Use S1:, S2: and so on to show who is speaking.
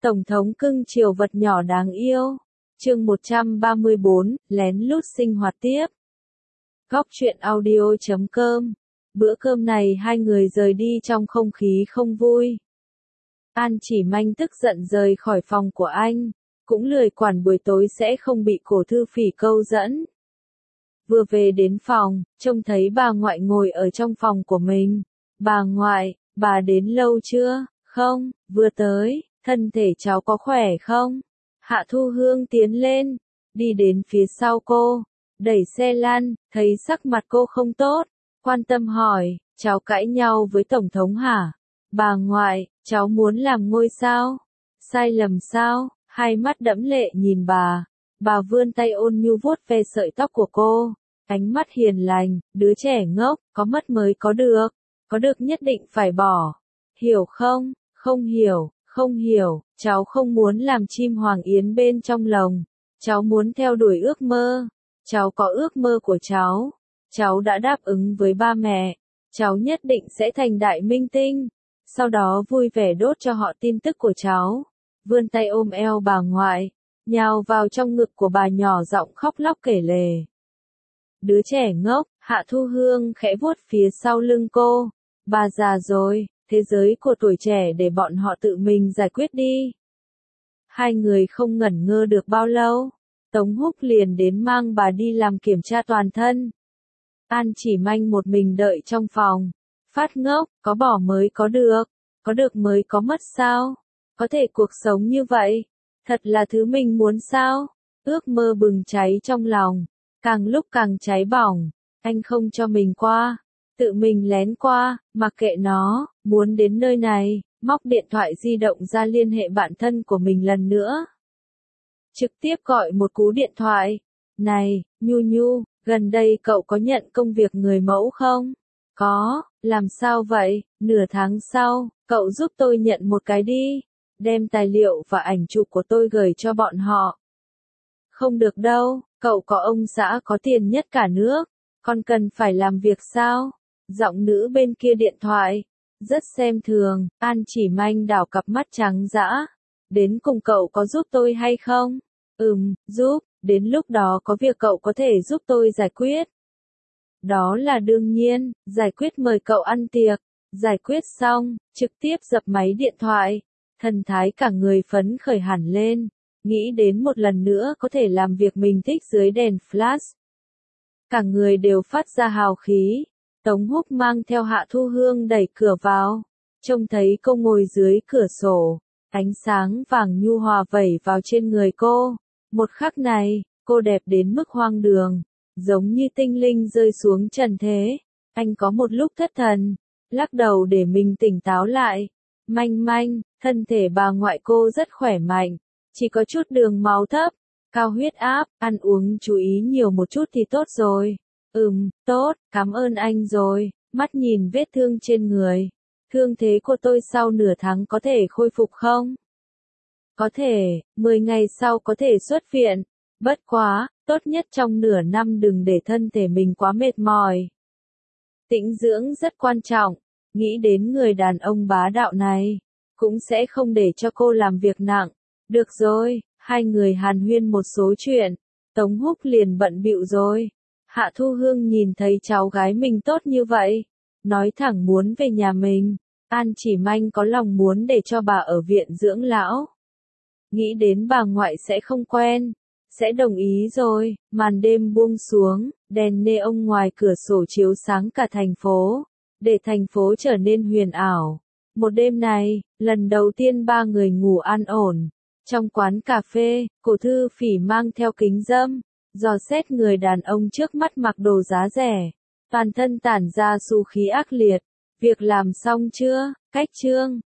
S1: Tổng thống cưng chiều vật nhỏ đáng yêu. Chương 134, lén lút sinh hoạt tiếp. Góc truyện audio.com. Bữa cơm này hai người rời đi trong không khí không vui. An Chỉ Manh tức giận rời khỏi phòng của anh, cũng lười quản buổi tối sẽ không bị Cổ Thư Phỉ câu dẫn. Vừa về đến phòng, trông thấy bà ngoại ngồi ở trong phòng của mình. Bà ngoại, bà đến lâu chưa? Không, vừa tới, thân thể cháu có khỏe không? Hạ Thu Hương tiến lên, đi đến phía sau cô, đẩy xe lăn, thấy sắc mặt cô không tốt, quan tâm hỏi, cháu cãi nhau với Tổng thống hả? Bà ngoại, cháu muốn làm ngôi sao? Sai lầm sao? Hai mắt đẫm lệ nhìn bà vươn tay ôn nhu vuốt ve sợi tóc của cô, ánh mắt hiền lành, đứa trẻ ngốc, có mất mới có được nhất định phải bỏ. Hiểu không? Không hiểu, cháu không muốn làm chim hoàng yến bên trong lồng, cháu muốn theo đuổi ước mơ, cháu có ước mơ của cháu đã đáp ứng với ba mẹ, cháu nhất định sẽ thành đại minh tinh, sau đó vui vẻ đốt cho họ tin tức của cháu, vươn tay ôm eo bà ngoại, nhào vào trong ngực của bà nhỏ giọng khóc lóc kể lể. Đứa trẻ ngốc, Hạ Thu Hương khẽ vuốt phía sau lưng cô, bà già rồi. Thế giới của tuổi trẻ để bọn họ tự mình giải quyết đi. Hai người không ngẩn ngơ được bao lâu, Tống Húc liền đến mang bà đi làm kiểm tra toàn thân. An Chỉ Manh một mình đợi trong phòng, phát ngốc, có bỏ mới có được mới có mất sao? Có thể cuộc sống như vậy, thật là thứ mình muốn sao? Ước mơ bừng cháy trong lòng, càng lúc càng cháy bỏng, anh không cho mình qua. Tự mình lén qua, mặc kệ nó, muốn đến nơi này, móc điện thoại di động ra liên hệ bạn thân của mình lần nữa. Trực tiếp gọi một cú điện thoại. Này, Nhu, gần đây cậu có nhận công việc người mẫu không? Có, làm sao vậy? Nửa tháng sau, cậu giúp tôi nhận một cái đi. Đem tài liệu và ảnh chụp của tôi gửi cho bọn họ. Không được đâu, cậu có ông xã có tiền nhất cả nước. Còn cần phải làm việc sao? Giọng nữ bên kia điện thoại, rất xem thường, An Chỉ Manh đảo cặp mắt trắng dã. Đến cùng cậu có giúp tôi hay không? Giúp, đến lúc đó có việc cậu có thể giúp tôi giải quyết. Đó là đương nhiên, giải quyết mời cậu ăn tiệc, giải quyết xong, trực tiếp dập máy điện thoại. Thần thái cả người phấn khởi hẳn lên, nghĩ đến một lần nữa có thể làm việc mình thích dưới đèn flash. Cả người đều phát ra hào khí. Tống Húc mang theo Hạ Thu Hương đẩy cửa vào, trông thấy cô ngồi dưới cửa sổ, ánh sáng vàng nhu hòa vẩy vào trên người cô. Một khắc này, cô đẹp đến mức hoang đường, giống như tinh linh rơi xuống trần thế. Anh có một lúc thất thần, lắc đầu để mình tỉnh táo lại. Manh, thân thể bà ngoại cô rất khỏe mạnh, chỉ có chút đường máu thấp, cao huyết áp, ăn uống chú ý nhiều một chút thì tốt rồi. Tốt, cảm ơn anh rồi, mắt nhìn vết thương trên người. Thương thế của tôi sau nửa tháng có thể khôi phục không? Có thể, 10 ngày sau có thể xuất viện. Bất quá, tốt nhất trong nửa năm đừng để thân thể mình quá mệt mỏi. Tĩnh dưỡng rất quan trọng, nghĩ đến người đàn ông bá đạo này, cũng sẽ không để cho cô làm việc nặng. Được rồi, hai người hàn huyên một số chuyện, Tống Húc liền bận bịu rồi. Hạ Thu Hương nhìn thấy cháu gái mình tốt như vậy, nói thẳng muốn về nhà mình. An Chỉ Manh có lòng muốn để cho bà ở viện dưỡng lão. Nghĩ đến bà ngoại sẽ không quen, sẽ đồng ý rồi. Màn đêm buông xuống, đèn neon ngoài cửa sổ chiếu sáng cả thành phố, để thành phố trở nên huyền ảo. Một đêm này, lần đầu tiên ba người ngủ an ổn. Trong quán cà phê, Cổ Thư Phỉ mang theo kính râm, dò xét người đàn ông trước mắt mặc đồ giá rẻ, toàn thân tản ra xu khí ác liệt. Việc làm xong chưa? Cách chương.